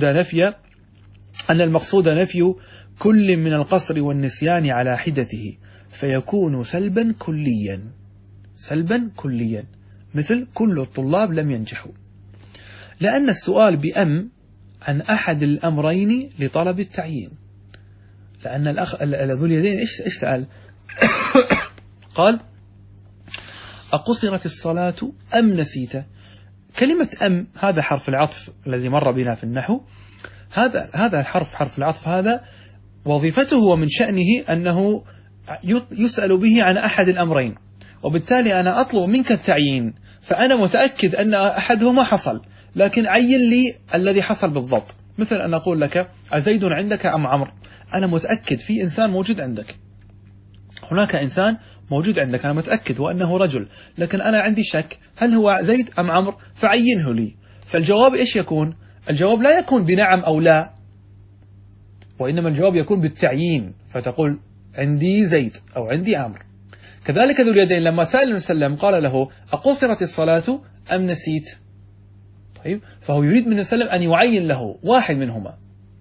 المقصود نفي كل من القصر والنسيان على حدته، فيكون سلبا كليا، سلبا كليا، مثل كل الطلاب لم ينجحوا، لأن السؤال بأم عن أحد الأمرين لطلب التعيين. لأن ذو اليدين إيش سأل؟ قال أقصرت الصلاة أم نسيت؟ كلمة أم هذا حرف العطف الذي مر بنا في النحو، هذا حرف العطف هذا وظيفته ومن شأنه أنه يسأل به عن أحد الأمرين، وبالتالي أنا أطلب منك التعيين، فأنا متأكد أن أحدهما حصل، لكن عين لي الذي حصل بالضبط. مثل أن أقول لك أزيد عندك أم عمرو؟ أنا متأكد في إنسان موجود عندك، هناك إنسان موجود عندك، أنا متأكد وأنه رجل، لكن أنا عندي شك هل هو زيد أم عمرو، فعينه لي. فالجواب إيش يكون؟ الجواب لا يكون بنعم أو لا، وإنما الجواب يكون بالتعيين، فتقول عندي زيد أو عندي عمرو. كذلك ذو اليدين لما سأل النبي صلى الله عليه وسلم قال له أقصرت الصلاة أم نسيت؟ طيب، فهو يريد من النبي صلى الله عليه وسلم أن يعين له واحد منهما.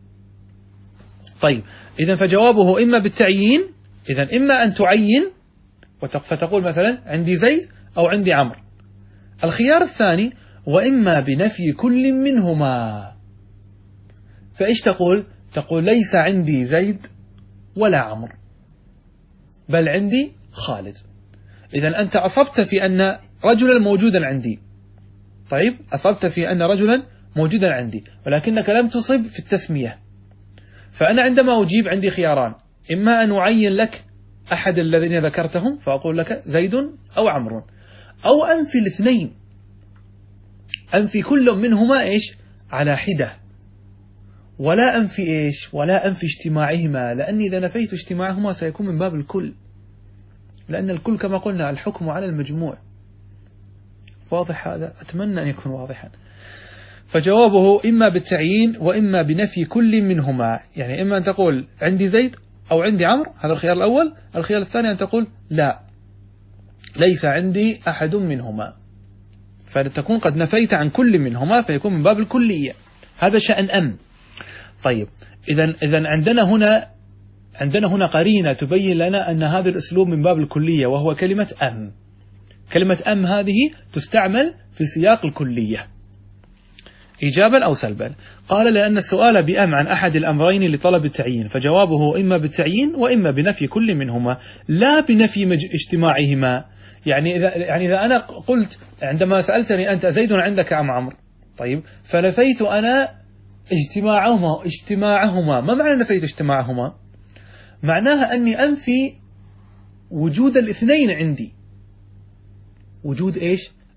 طيب، إذا فجوابه إما بالتعيين، إذا إما أن تعين فتقول مثلا عندي زيد أو عندي عمرو. الخيار الثاني وإما بنفي كل منهما، فإيش تقول؟ تقول ليس عندي زيد ولا عمرو، بل عندي خالد. إذا أنت أصبت في أن رجلا موجودا عندي، طيب أصبت في أن رجلا موجودا عندي، ولكنك لم تصب في التسمية. فأنا عندما أجيب عندي خياران، إما أن أعين لك أحد الذين ذكرتهم فأقول لك زيد أو عمرو، أو أنفي الاثنين، أنفي كل منهما إيش؟ على حدة، ولا أنفي إيش؟ ولا أنفي اجتماعهما، لأني إذا نفيت اجتماعهما سيكون من باب الكل، لأن الكل كما قلنا الحكم على المجموع. واضح هذا؟ أتمنى أن يكون واضحا. فجوابه إما بالتعيين وإما بنفي كل منهما، يعني إما أن تقول عندي زيد أو عندي عمرو، هذا الخيار الأول. الخيار الثاني أن تقول لا، ليس عندي أحد منهما، فتكون قد نفيت عن كل منهما فيكون من باب الكلية. هذا شأن أم. طيب، إذا عندنا هنا قرينة تبين لنا أن هذا الأسلوب من باب الكلية، وهو كلمة أم. كلمة أم هذه تستعمل في سياق الكلية إيجابا أو سلبا. قال لأن السؤال بأم عن أحد الأمرين لطلب التعيين، فجوابه إما بالتعيين وإما بنفي كل منهما، لا بنفي اجتماعهما. يعني إذا أنا قلت عندما سألتني أنت زيد عندك أم عمرو، طيب فنفيت أنا اجتماعهما. ما معنى نفيت اجتماعهما؟ معناها أني أنفي وجود الاثنين عندي، وجود إيش؟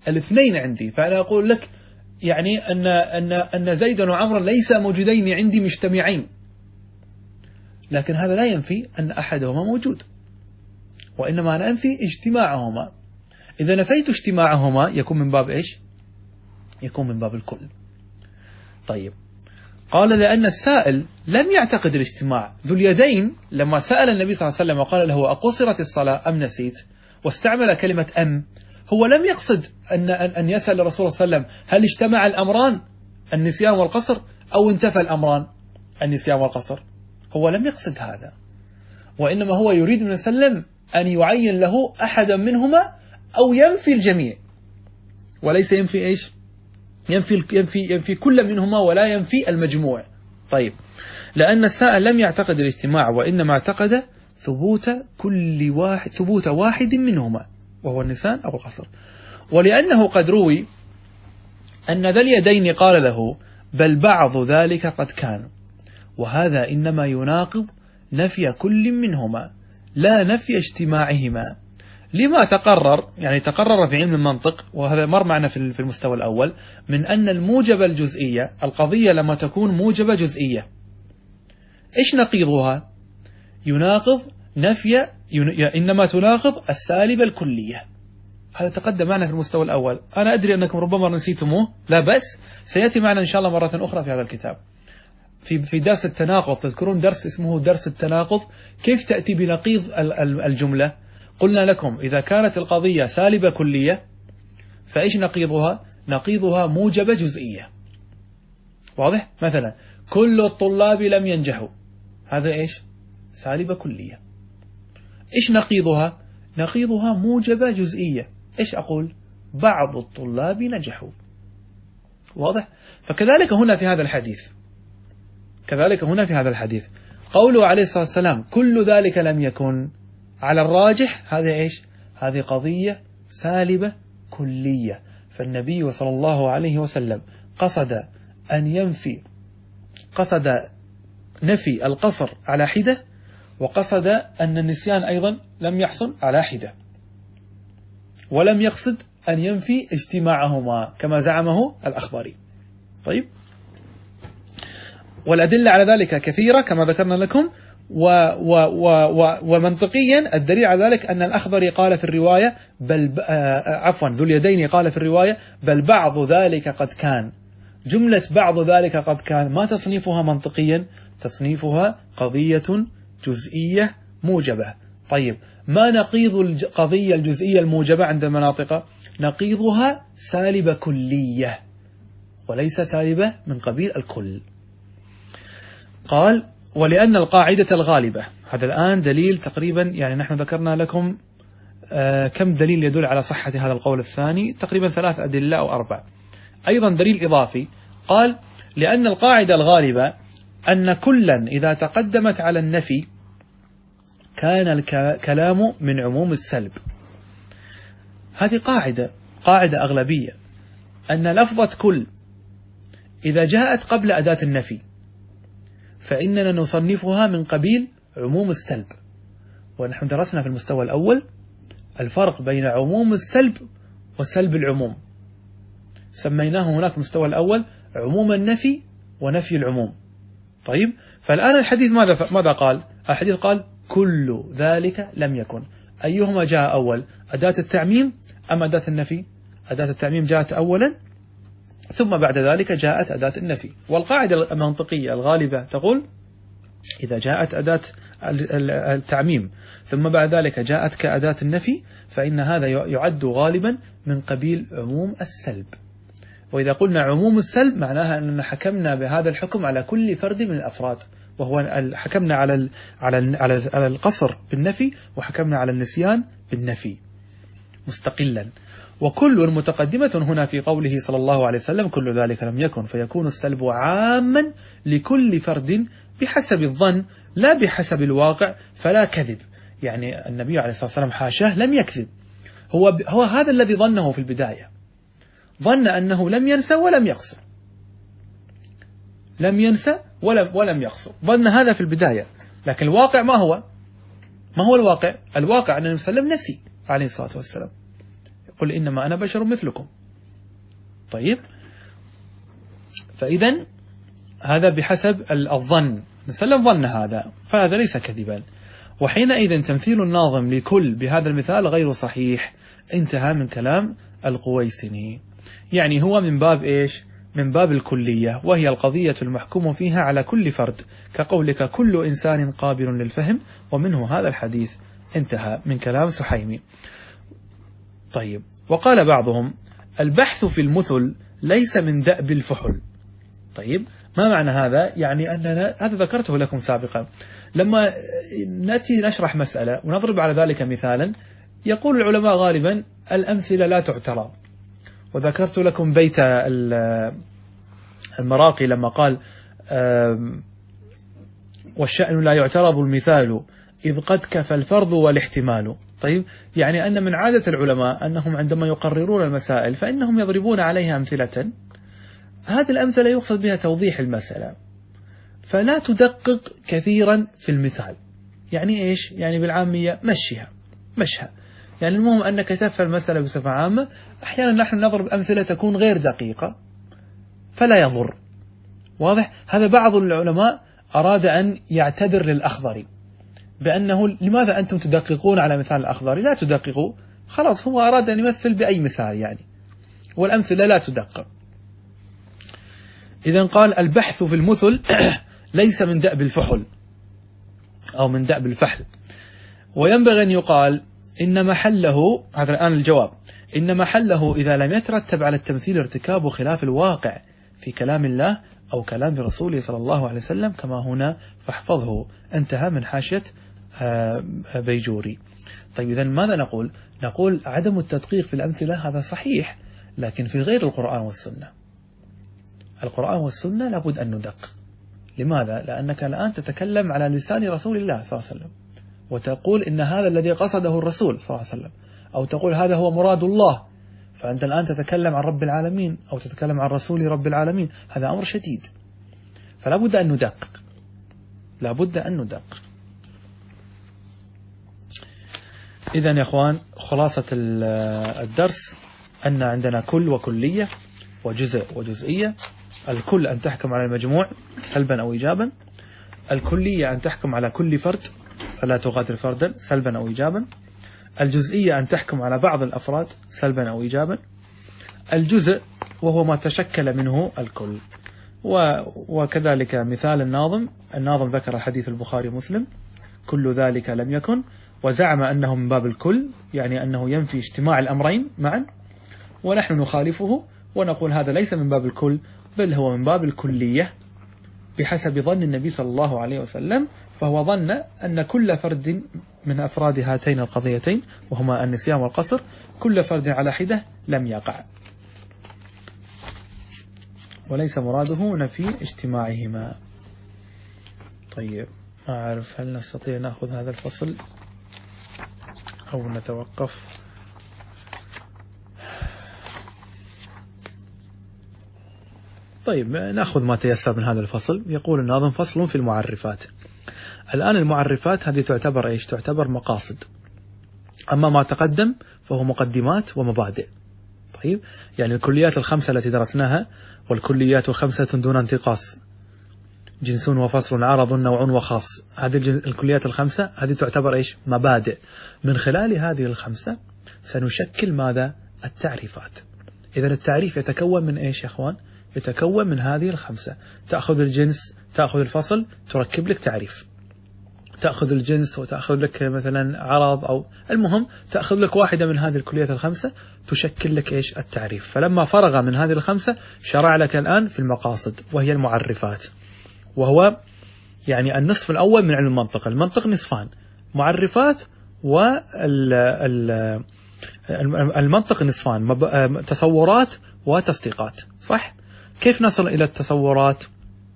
الاثنين عندي، فأنا أقول لك يعني أن زيدا وعمرا ليس موجودين عندي مجتمعين، لكن هذا لا ينفي أن أحدهما موجود، وإنما أنا أنفي اجتماعهما. إذا نفيت اجتماعهما يكون من باب إيش؟ يكون من باب الكل. طيب، قال لأن السائل لم يعتقد الاجتماع. ذو اليدين لما سأل النبي صلى الله عليه وسلم وقال له أقصرت الصلاة أم نسيت، واستعمل كلمة أم، هو لم يقصد أن يسأل الرسول صلى الله عليه وسلم هل اجتمع الأمران النسيان والقصر أو انتفى الأمران النسيان والقصر. هو لم يقصد هذا، وإنما هو يريد من وسلم أن يعين له أحدا منهما أو ينفي الجميع، وليس ينفي إيش؟ ينفي كل منهما ولا ينفي المجموع. طيب، لأن السائل لم يعتقد الاجتماع، وإنما اعتقد ثبوت واحد منهما وهو النسيان أو القصر. ولأنه قد روي أن ذا اليدين قال له بل بعض ذلك قد كان، وهذا إنما يناقض نفي كل منهما لا نفي اجتماعهما، لما تقرر في علم المنطق، وهذا مر معنا في المستوى الأول، من أن الموجبة الجزئية، القضية لما تكون موجبة جزئية إيش نقيضها؟ يناقض نفي، إنما تناقض السالب الكلية. هذا تقدم معنا في المستوى الأول. أنا أدري أنكم ربما نسيتموه، لا بس سيأتي معنا إن شاء الله مرة أخرى في هذا الكتاب في درس التناقض. تذكرون درس اسمه درس التناقض، كيف تأتي بنقيض الجملة؟ قلنا لكم إذا كانت القضية سالبة كلية فإيش نقيضها؟ نقيضها موجبة جزئية. واضح؟ مثلا كل الطلاب لم ينجحوا، هذا إيش؟ سالبة كلية. إيش نقيضها؟ نقيضها موجبة جزئية. إيش أقول؟ بعض الطلاب نجحوا. واضح؟ فكذلك هنا في هذا الحديث قوله عليه الصلاة والسلام كل ذلك لم يكن، على الراجح هذا إيش؟ هذه قضية سالبة كلية. فالنبي صلى الله عليه وسلم قصد نفي القصر على حدة، وقصد أن النسيان أيضا لم يحصل على حدة، ولم يقصد أن ينفي اجتماعهما كما زعمه الأخباري. طيب، والأدلة على ذلك كثيرة كما ذكرنا لكم، ومنطقيا الدليل على ذلك أن الأخبري قال في الرواية ذو اليدين قال في الرواية بل بعض ذلك قد كان. جملة بعض ذلك قد كان ما تصنيفها منطقيا؟ تصنيفها قضية جزئية موجبة. طيب، ما نقيض القضية الجزئية الموجبة عند المناطق؟ نقيضها سالبة كلية وليس سالبة من قبيل الكل. قال ولأن القاعدة الغالبة، هذا الآن دليل تقريبا، يعني نحن ذكرنا لكم كم دليل يدل على صحة هذا القول الثاني، تقريبا 3 أدلة أو 4. أيضا دليل إضافي، قال لأن القاعدة الغالبة أن كلا إذا تقدمت على النفي كان الكلام من عموم السلب. هذه قاعدة أغلبية، أن لفظة كل إذا جاءت قبل أداة النفي فإننا نصنفها من قبيل عموم السلب. ونحن درسنا في المستوى الأول الفرق بين عموم السلب وسلب العموم، سميناه هناك في المستوى الأول عموم النفي ونفي العموم. طيب، فالآن الحديث ماذا قال؟ الحديث قال كل ذلك لم يكن. أيهما جاء أول، أداة التعميم أم أداة النفي؟ أداة التعميم جاءت أولا، ثم بعد ذلك جاءت أداة النفي. والقاعدة المنطقية الغالبة تقول إذا جاءت أداة التعميم ثم بعد ذلك جاءت كأداة النفي فإن هذا يعد غالبا من قبيل عموم السلب. وإذا قلنا عموم السلب معناها أننا حكمنا بهذا الحكم على كل فرد من الأفراد، وهو حكمنا على القصر بالنفي، وحكمنا على النسيان بالنفي مستقلا. وكل متقدمة هنا في قوله صلى الله عليه وسلم كل ذلك لم يكن، فيكون السلب عاما لكل فرد بحسب الظن لا بحسب الواقع، فلا كذب. يعني النبي عليه الصلاة والسلام حاشاه لم يكذب، هو هذا الذي ظنه في البداية، ظن أنه لم ينسى ولم يقصر، لم ينسى ولم يقصر، ظن هذا في البداية. لكن الواقع ما هو الواقع؟ الواقع أن النبي صلى الله عليه وسلم نسي عليه الصلاة والسلام. قل إنما أنا بشر مثلكم. طيب، فإذا هذا بحسب الظن، نسلم ظن هذا، فهذا ليس كذبا. وحينئذ تمثيل الناظم لكل بهذا المثال غير صحيح. انتهى من كلام القويسني. يعني هو من باب إيش؟ من باب الكلية، وهي القضية المحكوم فيها على كل فرد، كقولك كل إنسان قابل للفهم، ومنه هذا الحديث. انتهى من كلام سحيمي. طيب، وقال بعضهم البحث في المثل ليس من دأب الفحل. طيب، ما معنى هذا؟ يعني أننا هذا ذكرته لكم سابقا، لما نأتي نشرح مسألة ونضرب على ذلك مثالا، يقول العلماء غالبا الأمثلة لا تعترض. وذكرت لكم بيت المراقي لما قال والشأن لا يعترض المثال إذ قد كفى الفرض والاحتمال. طيب، يعني أن من عادة العلماء أنهم عندما يقررون المسائل فإنهم يضربون عليها أمثلة، هذه الأمثلة يقصد بها توضيح المسألة، فلا تدقق كثيرا في المثال. يعني إيش؟ يعني بالعامية مشها. يعني المهم أنك تفهم المسألة بصفة عامة. أحيانا نحن نضرب أمثلة تكون غير دقيقة فلا يضر. واضح؟ هذا بعض العلماء أراد أن يعتذر للأخضري بأنه لماذا أنتم تدققون على مثال الأخضري؟ لا تدققوا، خلاص هو أراد أن يمثل بأي مثال يعني، والأمثلة لا تدقق. إذن قال البحث في المثل ليس من دأب الفحل أو من دأب الفحل. وينبغي أن يقال إن محله، هذا الآن الجواب، إن محله إذا لم يترتب على التمثيل ارتكاب خلاف الواقع في كلام الله أو كلام رسوله صلى الله عليه وسلم كما هنا فاحفظه. انتهى من حاشية بيجوري. طيب، إذن ماذا نقول؟ نقول عدم التدقيق في الأمثلة هذا صحيح، لكن في غير القرآن والسنة. القرآن والسنة لابد أن ندقق. لماذا؟ لأنك الآن تتكلم على لسان رسول الله صلى الله عليه وسلم، وتقول إن هذا الذي قصده الرسول صلى الله عليه وسلم، أو تقول هذا هو مراد الله. فأنت الآن تتكلم عن رب العالمين أو تتكلم عن رسول رب العالمين، هذا أمر شديد، فلا بد أن ندقق، لا بد أن ندقق. إذن يا أخوان، خلاصة الدرس أن عندنا كل وكلية وجزء وجزئية. الكل أن تحكم على المجموع سلبا أو إيجابا. الكلية أن تحكم على كل فرد فلا تغادر فردا سلبا أو إيجابا. الجزئية أن تحكم على بعض الأفراد سلبا أو إيجابا. الجزء وهو ما تشكل منه الكل. وكذلك مثال الناظم ذكر حديث البخاري ومسلم كل ذلك لم يكن، وزعم أنه من باب الكل، يعني أنه ينفي اجتماع الأمرين معا، ونحن نخالفه ونقول هذا ليس من باب الكل، بل هو من باب الكلية بحسب ظن النبي صلى الله عليه وسلم. فهو ظن أن كل فرد من أفراد هاتين القضيتين وهما النسيان والقصر، كل فرد على حدة لم يقع، وليس مراده نفي اجتماعهما. طيب، ما أعرف هل نستطيع نأخذ هذا الفصل أو نتوقف؟ طيب، نأخذ ما تيسر من هذا الفصل. يقول الناظم فصل في المعرفات. الآن المعرفات هذه تعتبر إيش؟ تعتبر مقاصد. أما ما تقدم فهو مقدمات ومبادئ. طيب، يعني الكليات الخمسة التي درسناها، والكليات 5 دون انتقاص، جنس وفصل عرض نوع وخاص، هذه الكليات الخمسة هذه تعتبر إيش؟ مبادئ. من خلال هذه الخمسة سنشكل ماذا؟ التعريفات. إذن التعريف يتكون من إيش يا أخوان؟ يتكون من هذه الخمسة. تأخذ الجنس، تأخذ الفصل، تركب لك تعريف. تأخذ الجنس وتأخذ لك مثلا عرض، أو المهم تأخذ لك واحدة من هذه الكليات الخمسة تشكل لك إيش؟ التعريف. فلما فرغ من هذه الخمسة شرع لك الآن في المقاصد وهي المعرفات، وهو يعني النصف الأول من علم المنطق. المنطق نصفان: معرفات، والمنطق نصفان: تصورات وتصديقات. صح؟ كيف نصل إلى التصورات؟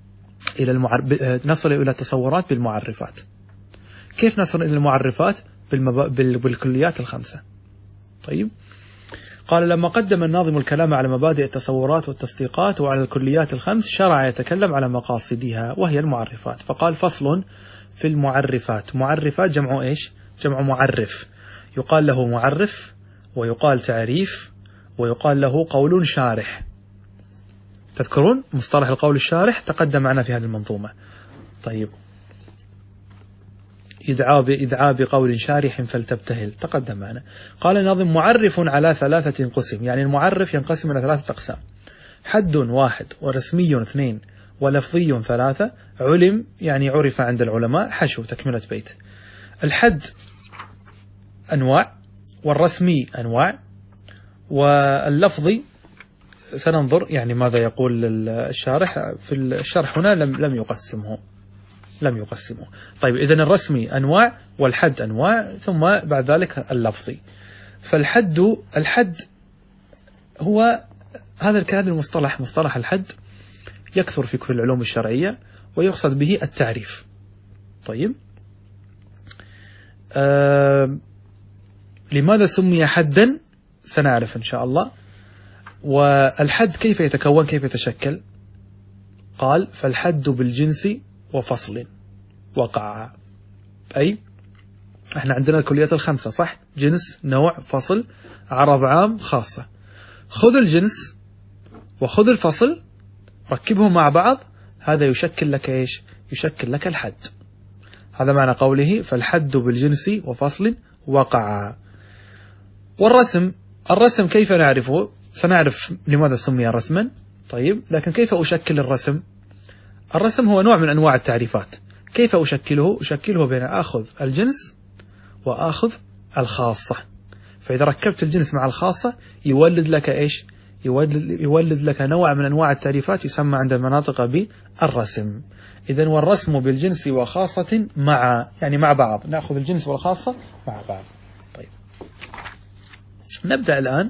نصل إلى التصورات بالمعرفات. كيف نصل إلى المعرفات؟ بالكليات الخمسة. طيب، قال لما قدم الناظم الكلام على مبادئ التصورات والتصديقات وعلى الكليات الخمس، شرع يتكلم على مقاصدها وهي المعرفات. فقال فصل في المعرفات. معرفات جمع إيش؟ جمع معرف. يقال له معرف ويقال تعريف، ويقال له قول شارح. تذكرون مصطلح القول الشارح تقدم معنا في هذه المنظومة. طيب، إدعاء بقول شارح فلتبتهل تقدم معنا. قال الناظم: معرف على 3 قسم، يعني المعرف ينقسم إلى 3 أقسام: حد 1، ورسمي 2، ولفظي 3. علم يعني عرف عند العلماء، حشو تكملة بيت. الحد أنواع، والرسمي أنواع، واللفظي سننظر يعني ماذا يقول الشارح في الشرح هنا، لم يقسمه. طيب، إذن الرسمي أنواع، والحد أنواع، ثم بعد ذلك اللفظي. فالحد هو هذا المصطلح، مصطلح الحد يكثر في كل العلوم الشرعية، ويقصد به التعريف. طيب، لماذا سمي حدا سنعرف إن شاء الله. والحد كيف يتكون، كيف يتشكل؟ قال: فالحد بالجنس وفصل وقع. أي احنا عندنا الكليات الخمسة، صح؟ جنس، نوع، فصل، عرب، عام، خاصة. خذ الجنس وخذ الفصل، ركبهم مع بعض، هذا يشكل لك إيش؟ يشكل لك الحد. هذا معنى قوله: فالحد بالجنس وفصل وقع. الرسم كيف نعرفه؟ سنعرف لماذا سمي رسما. طيب، لكن كيف أشكل الرسم؟ الرسم هو نوع من أنواع التعريفات. كيف أشكله؟ أشكله بين أخذ الجنس وأخذ الخاصة. فإذا ركبت الجنس مع الخاصة يولد لك إيش؟ يولد لك نوع من أنواع التعريفات يسمى عند المناطق بالرسم. إذن والرسم بالجنس وخاصة مع بعض، نأخذ الجنس والخاصة مع بعض. طيب، نبدأ الآن.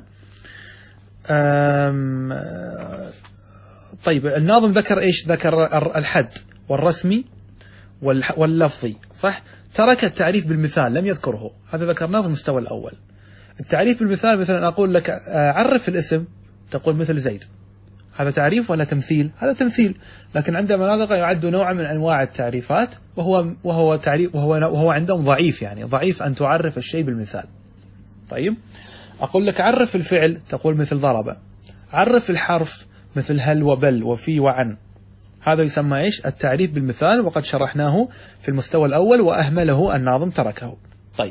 طيب، الناظم ذكر إيش؟ ذكر الحد والرسمي واللفظي، صح؟ ترك التعريف بالمثال، لم يذكره. هذا ذكرناه في المستوى الأول. التعريف بالمثال مثلا أقول لك عرف الاسم، تقول مثل زيد. هذا تعريف ولا تمثيل؟ هذا تمثيل. لكن عند مناطق يعد نوع من أنواع التعريفات، وهو تعريف، وهو عندهم ضعيف، يعني ضعيف أن تعرف الشيء بالمثال. طيب، أقول لك عرف الفعل، تقول مثل ضرب. عرف الحرف مثل هل وبل وفي وعن. هذا يسمى إيش؟ التعريف بالمثال، وقد شرحناه في المستوى الأول وأهمله الناظم، تركه. طيب،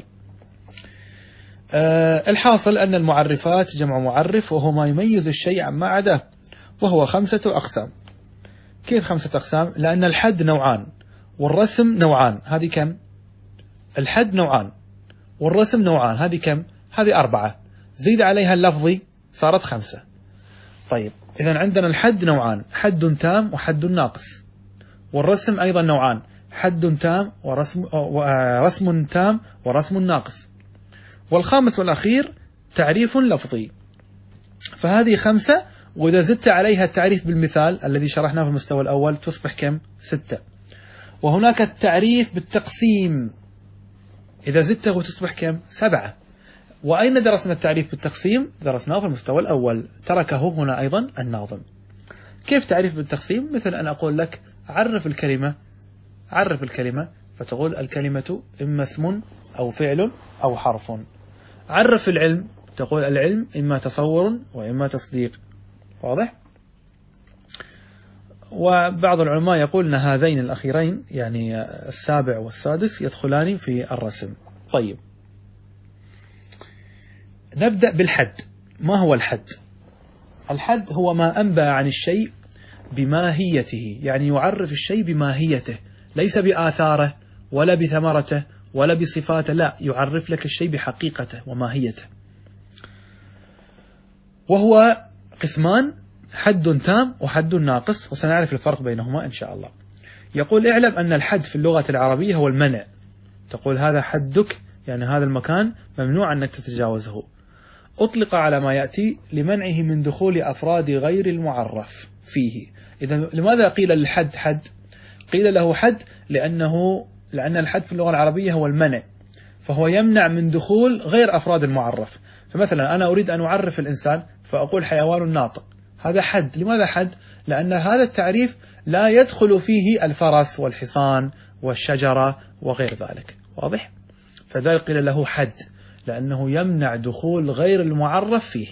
الحاصل أن المعرفات جمع معرف، وهو ما يميز الشيء عما عداه، وهو 5 أقسام. كيف 5 أقسام؟ لأن الحد نوعان والرسم نوعان، هذه كم؟ الحد نوعان والرسم نوعان، هذه كم؟ هذه 4. زيد عليها اللفظي صارت 5. طيب، إذن عندنا الحد نوعان: حد تام وحد ناقص. والرسم أيضا نوعان: حد تام ورسم تام ورسم ناقص. والخامس والأخير تعريف لفظي. فهذه 5، وإذا زدت عليها التعريف بالمثال الذي شرحناه في المستوى الأول تصبح كم؟ 6. وهناك التعريف بالتقسيم، إذا زدته تصبح كم؟ 7. وأين درسنا التعريف بالتقسيم؟ درسناه في المستوى الأول، تركه هنا أيضا الناظم. كيف تعريف بالتقسيم؟ مثل أن أقول لك عرف الكلمة، فتقول الكلمة إما اسم أو فعل أو حرف. عرف العلم، تقول العلم إما تصور وإما تصديق. واضح؟ وبعض العلماء يقول أن هذين الأخيرين، يعني 7 والسادس، يدخلان في الرسم. طيب، نبدأ بالحد. ما هو الحد؟ الحد هو ما أنبأ عن الشيء بماهيته، يعني يعرف الشيء بماهيته، ليس بآثاره ولا بثمرته ولا بصفاته، لا، يعرف لك الشيء بحقيقته وماهيته. وهو قسمان: حد تام وحد ناقص، وسنعرف الفرق بينهما إن شاء الله. يقول: اعلم أن الحد في اللغة العربية هو المنع. تقول هذا حدك، يعني هذا المكان ممنوع أنك تتجاوزه. أطلق على ما يأتي لمنعه من دخول أفراد غير المعرف فيه. إذا لماذا قيل للحد حد؟ قيل له حد لأن الحد في اللغة العربية هو المنع، فهو يمنع من دخول غير أفراد المعرف. فمثلا أنا أريد أن أعرف الإنسان فأقول حيوان ناطق، هذا حد. لماذا حد؟ لأن هذا التعريف لا يدخل فيه الفرس والحصان والشجرة وغير ذلك. واضح؟ فذلك قيل له حد، لأنه يمنع دخول غير المعرف فيه.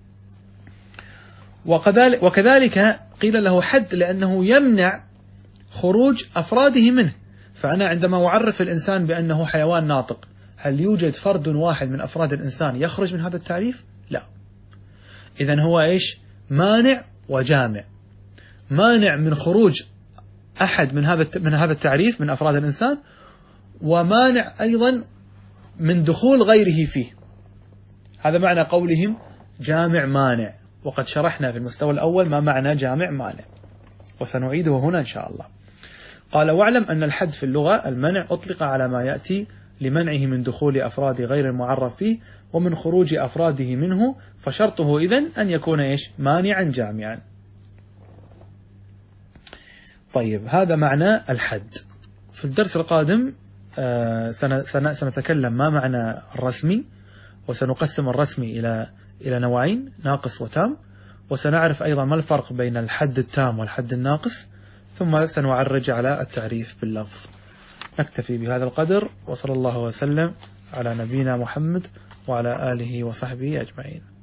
وكذلك قيل له حد لأنه يمنع خروج أفراده منه. فأنا عندما أعرف الإنسان بأنه حيوان ناطق، هل يوجد فرد واحد من أفراد الإنسان يخرج من هذا التعريف؟ لا. إذن هو إيش؟ مانع وجامع. مانع من خروج أحد من هذا التعريف من أفراد الإنسان، ومانع أيضا من دخول غيره فيه. هذا معنى قولهم جامع مانع، وقد شرحنا في المستوى الأول ما معنى جامع مانع، وسنعيده هنا إن شاء الله. قال: واعلم أن الحد في اللغة المنع أطلق على ما يأتي لمنعه من دخول أفراد غير المعرف فيه ومن خروج أفراده منه، فشرطه إذن أن يكون إيش؟ مانعا جامعا. طيب، هذا معنى الحد. في الدرس القادم سنتكلم ما معنى الرسمي، وسنقسم الرسمي إلى نوعين: ناقص وتام، وسنعرف أيضا ما الفرق بين الحد التام والحد الناقص، ثم سنعرج على التعريف باللفظ. نكتفي بهذا القدر، وصلى الله وسلم على نبينا محمد وعلى آله وصحبه أجمعين.